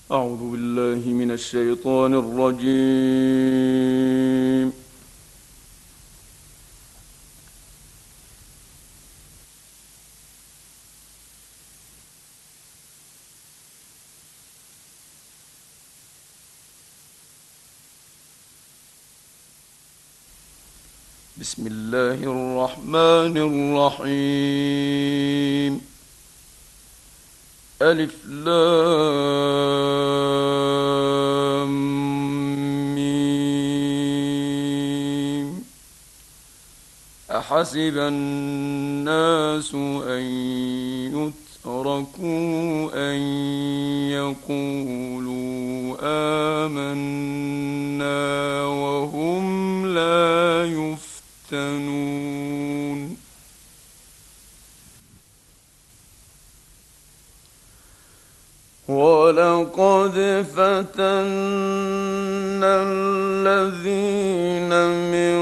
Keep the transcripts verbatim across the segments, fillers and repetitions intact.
أعوذ بالله من الشيطان الرجيم. بسم الله الرحمن الرحيم. ألف لام ميم. أحسب الناس أن يتركوا أن يقولوا آمنا وهم لا يفتنون. ولقد فتنا الذين من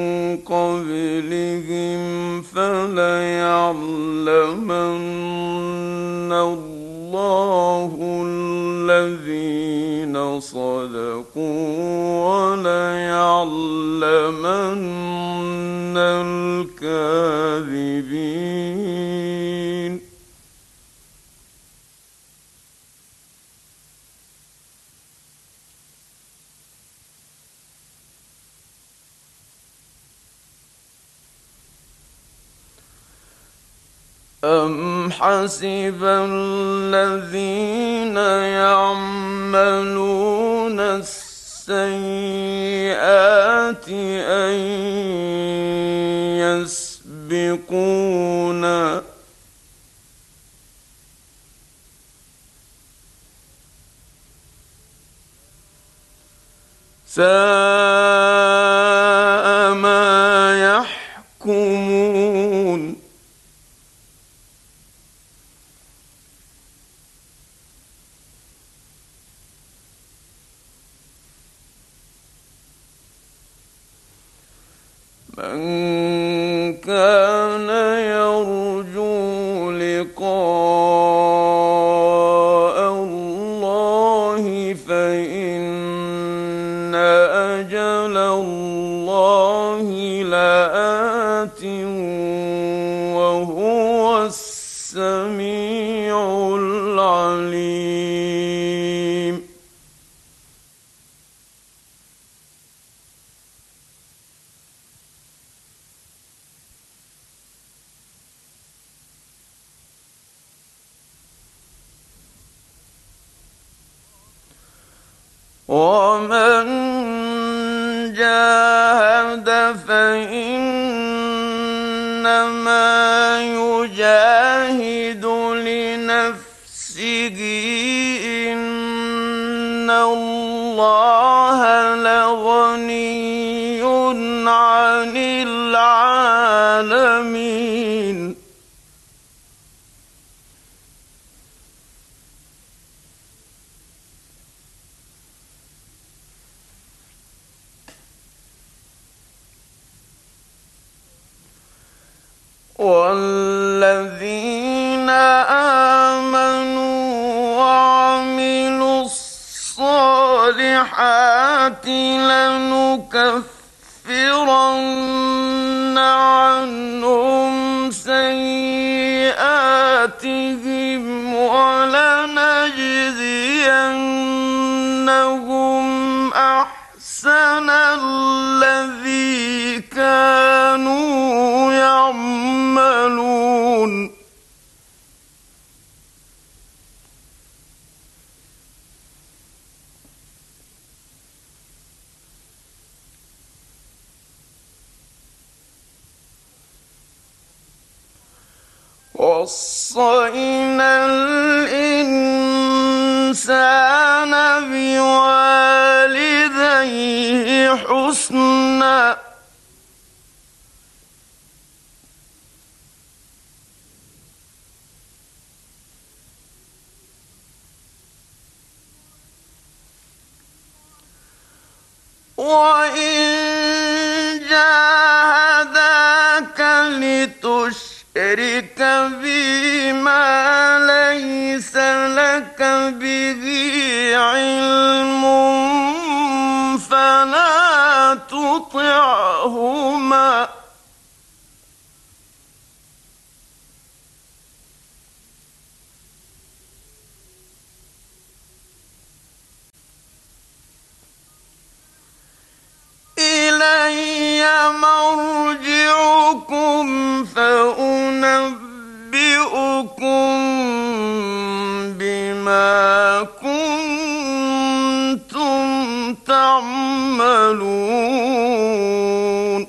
قبلهم فليعلمن الله الذين صدقوا وليعلمن الكاذبين. أم حسب الذين يعملون السيئات أن يسبقونا ساء ما يحكمون. من كان يرجو لقاء الله فإن أجل الله لآت وهو السميع العليم. ومن جاهد فإنما يجاهد لنفسه إن الله لغني عن العالمين. والذين آمنوا وعملوا الصالحات لنكفرن عنهم سيئاتهم ولنجزينهم أحسن الذي كانوا يعملون. وصينا الإنسان بوالديه حسنا وإن جاهداك لتشرك بما ليس لك به علم فلا تطعهما إلي مرجعكم فأنبئكم بما كنتم تعملون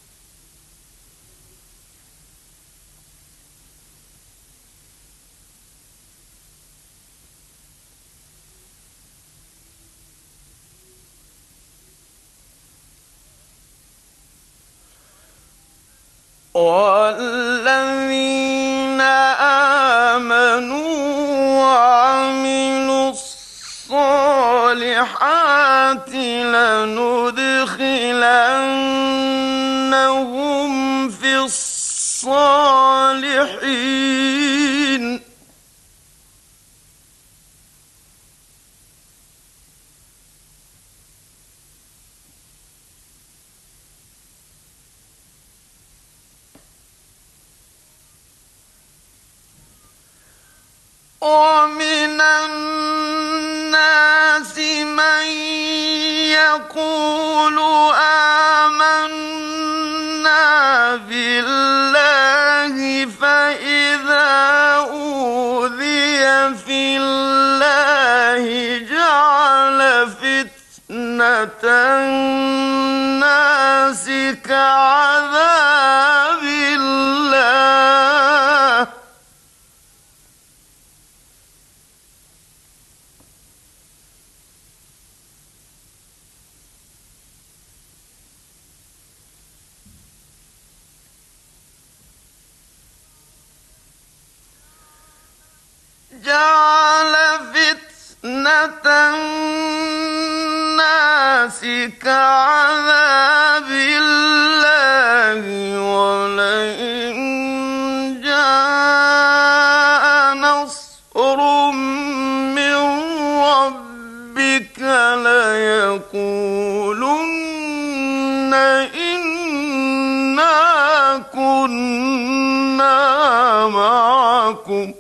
والذين آمنوا وعملوا الصالحات لندخلنهم في الصالحين ومن الناس من يقول آمنا بالله فإذا أوذي في الله جعل فتنة الناس كعذاب الله جعل فتنة الناس كعذاب الله ولئن جاء نصر من ربك ليقولن إنا كنا معكم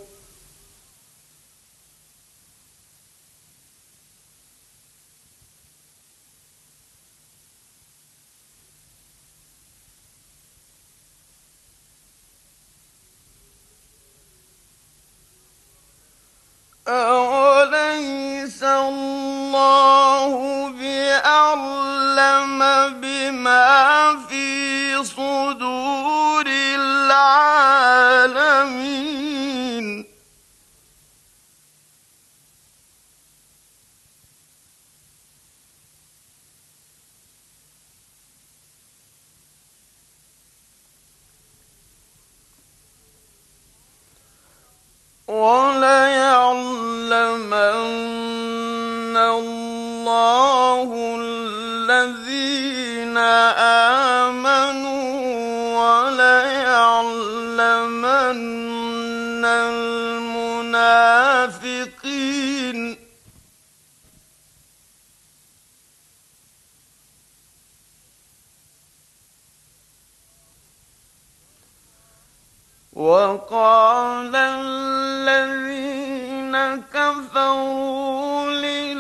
أوليس الله بأعلم بما في صدور العالمين وليعلمن الله الذين آمنوا وليعلمن المنافقين وقال الذين كفروا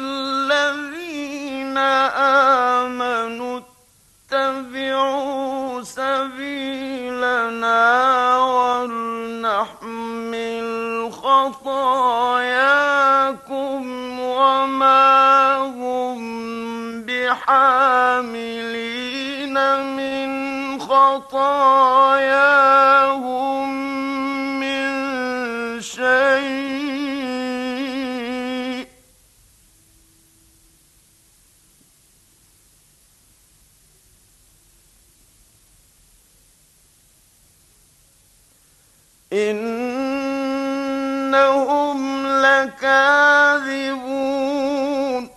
للذين آمنوا اتبعوا سبيلنا ولنحمل خطاياكم وما هم بحاملين من خطاياهم من شيء إنهم لكاذبون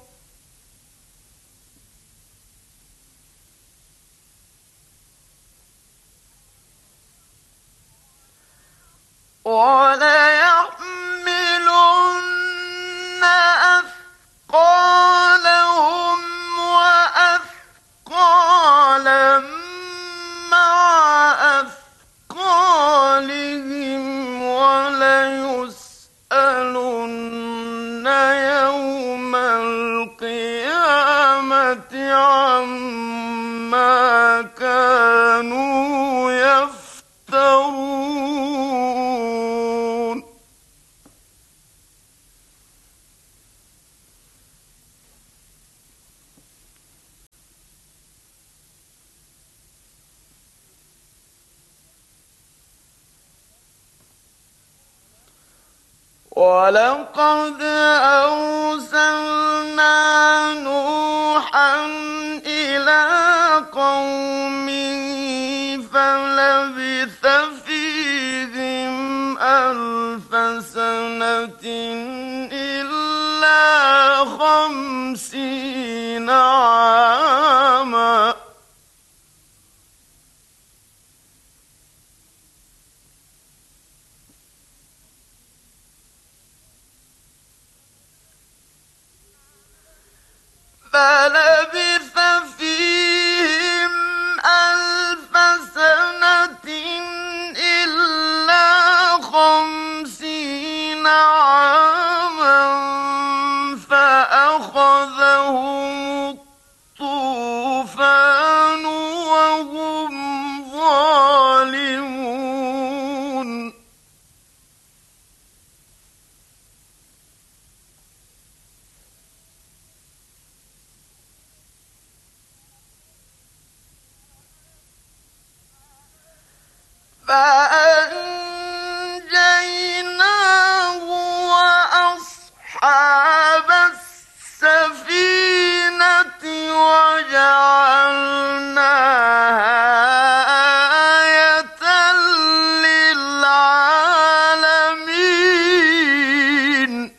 وليحملن أثقالهم يوم القيامة عما كانوا يفترون ولقد أرسلنا نوحا إلى قومه فلبث فيهم ألف سنة إلا خمسين عاما فلبث فيهم ألف سنة إلا خمسين عاما فأخذهم الطوفان وهم ظالمون فأنجيناه وأصحاب السفينة وجعلناها آية للعالمين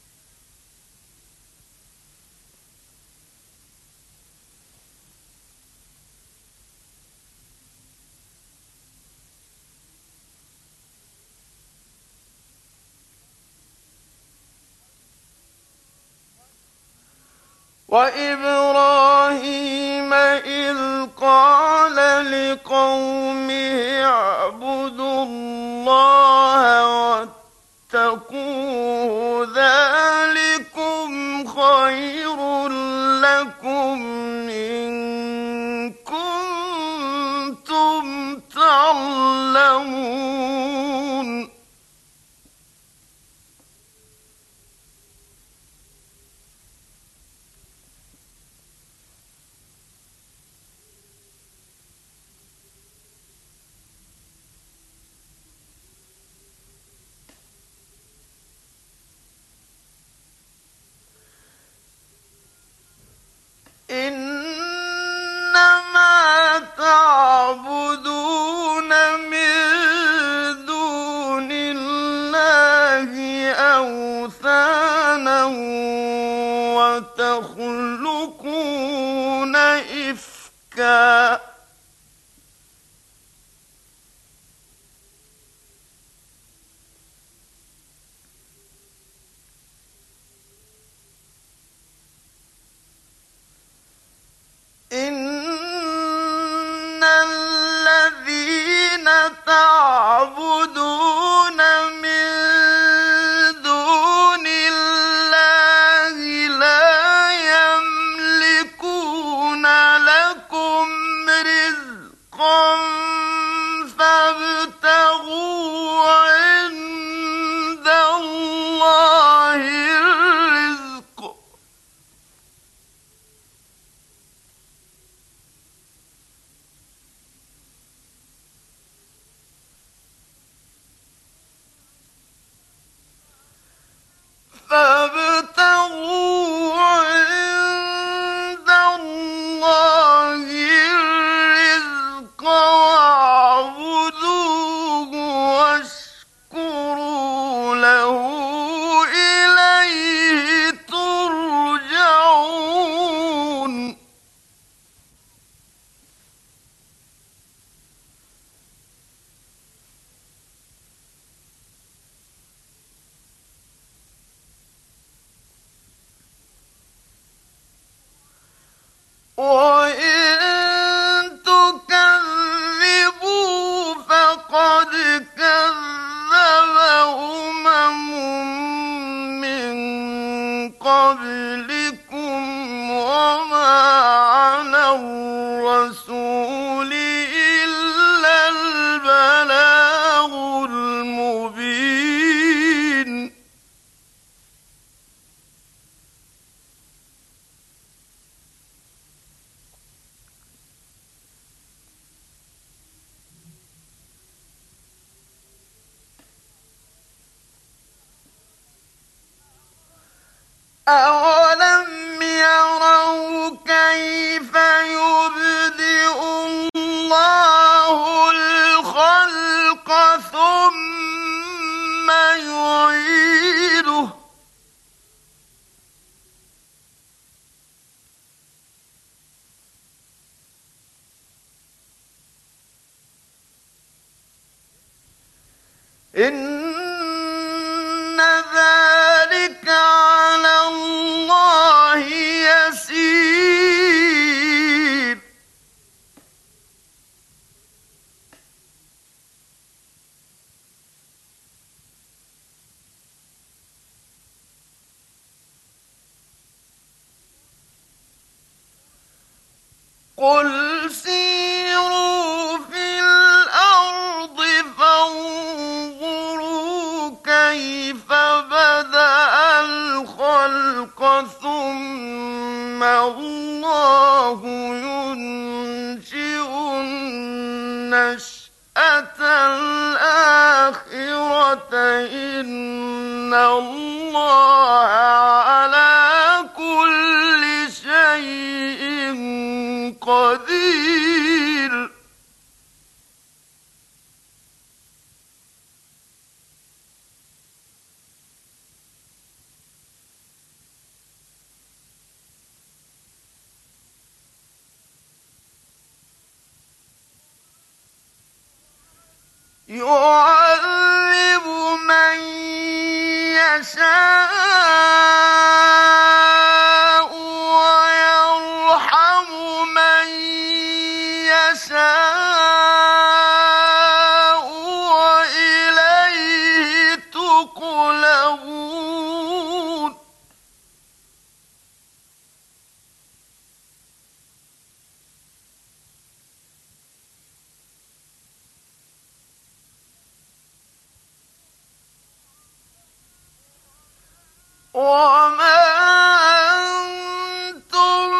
وإبراهيم إذ قال لقومه اعبدوا الله واتقوه ذلكم خير لكم إن كنتم تعلمون إنما تعبدون من دون الله أوثانا وتخلقون إفكا إن الذين تعبدون من دون الله لا يملكون لكم رزقا فابتغوا عند الله الرزق فابتغوا عند الله الرزق واعبدوه واشكروا له إليه ترجعون وإن تكذبوا فقد كذب أمم من قبلكم وما على الرسول إلا البلاغ المبين أولم يروا كيف يبدئ الله الخلق ثم يعيده إن ذلك على الله يسير قل سيروا في الأرض فانظروا كيف بدأ الخلق ثم الله ينشئ النشأة الآخرة إن الله على كل شيء قدير يعذب من يشاء ويرحم من يشاء وإليه تقلبون وما أنتم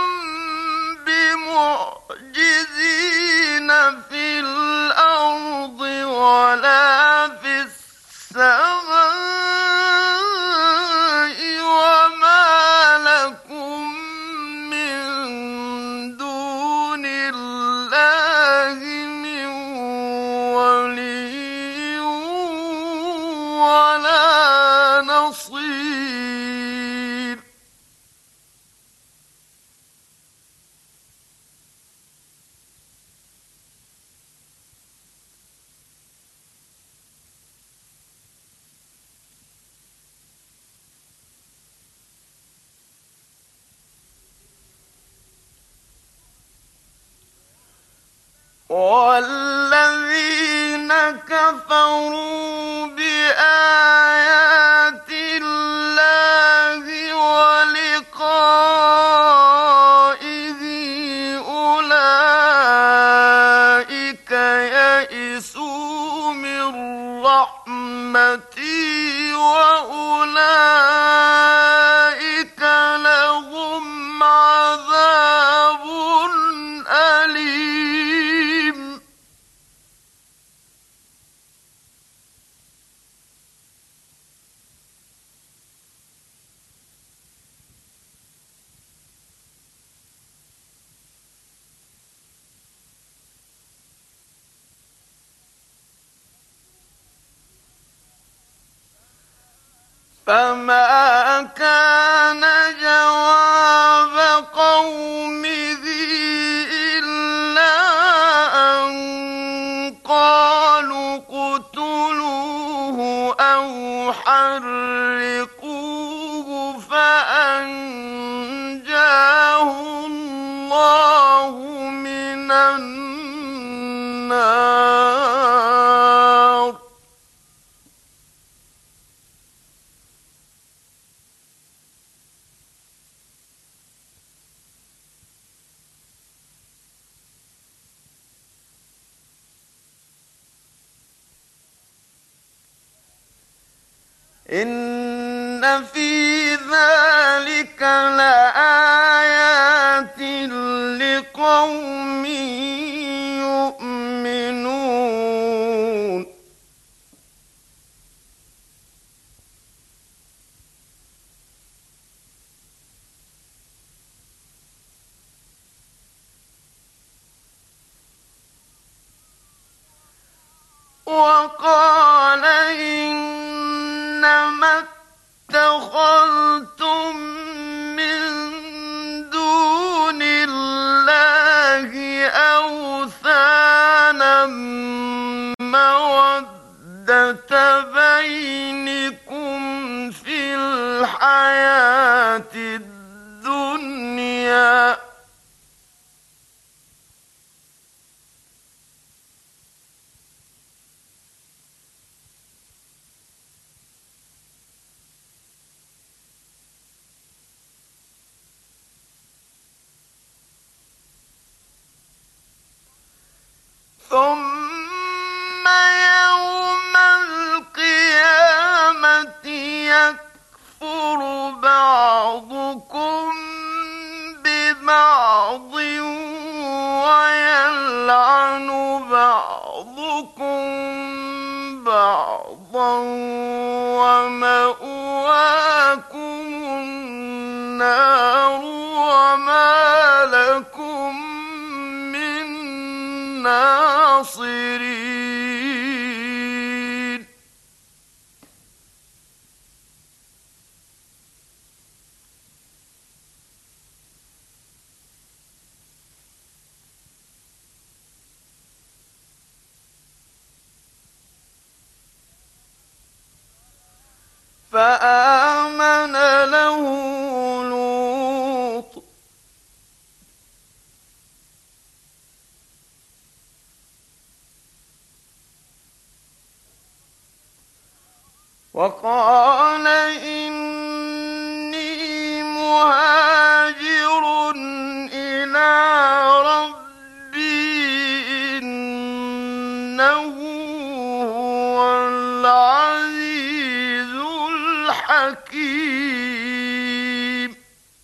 بمعجزين في الأرض ولا في السماء وما لكم من دون الله من ولي ولا نصير والذين كفروا بآيات الله ولقائه أولئك يئسوا من رحمتي وأولئك لهم عذاب أليم فما كان جواب قومه إلا أن قالوا اقتلوه أو حرقوه فأنجاه الله من النار إن في ذلك لآيات لقوم يؤمنون وقال إنما اتخذتم من دون الله أوثانا مودة بينكم في الحياة الدنيا ثم يوم القيامة يكفر بعضكم ببعض ويلعن بعضكم بعضا ومأواكم النار وما لكم من ناصرين فآمن له لوط وقال إني مهاجر إلى ربي إنه هو العزيز الحكيم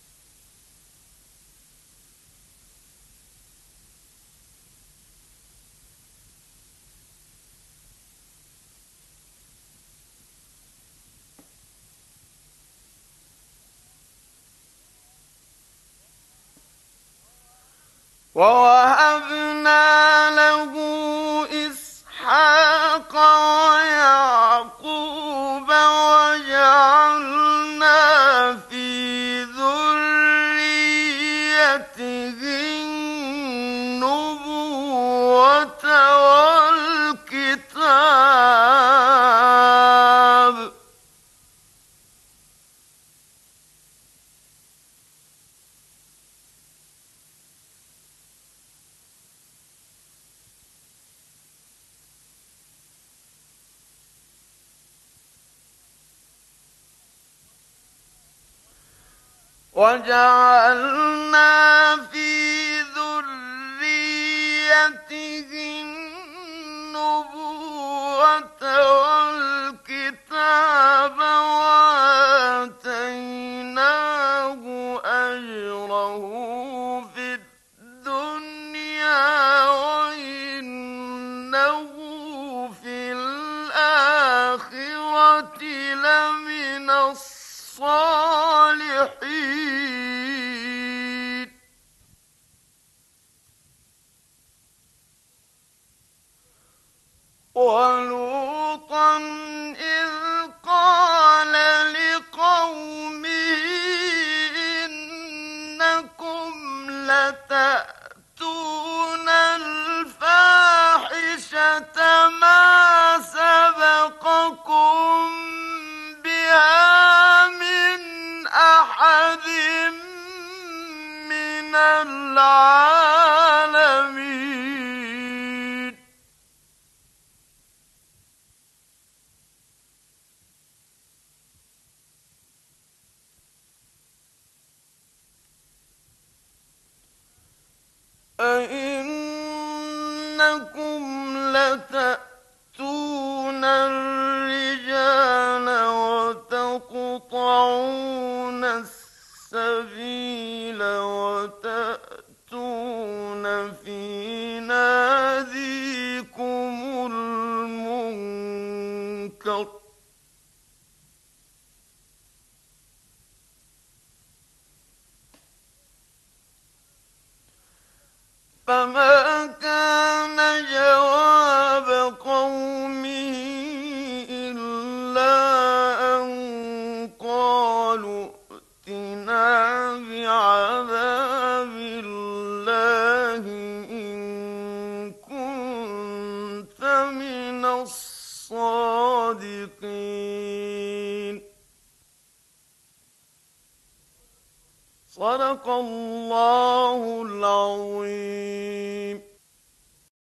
ووهبنا له إسحاق ويعقوب وجعلنا في ذريته النبوة والكتاب وجعلنا في ذريته النبوة والكتاب وآتيناه أجره في الدنيا وإنه في الآخرة لمن الصالحين ولوطا إذ قال لقومه إنكم لتأتون الفاحشة ما سبقكم بها من أحد من العالمين أئنكم لتأتون الرجال السبيل وتأتون في ناديكم المنكر فما كان جواب قومه إلا أن قالوا ائتنا بعذاب الله إن كنت من الصادقين. صدق الله العظيم.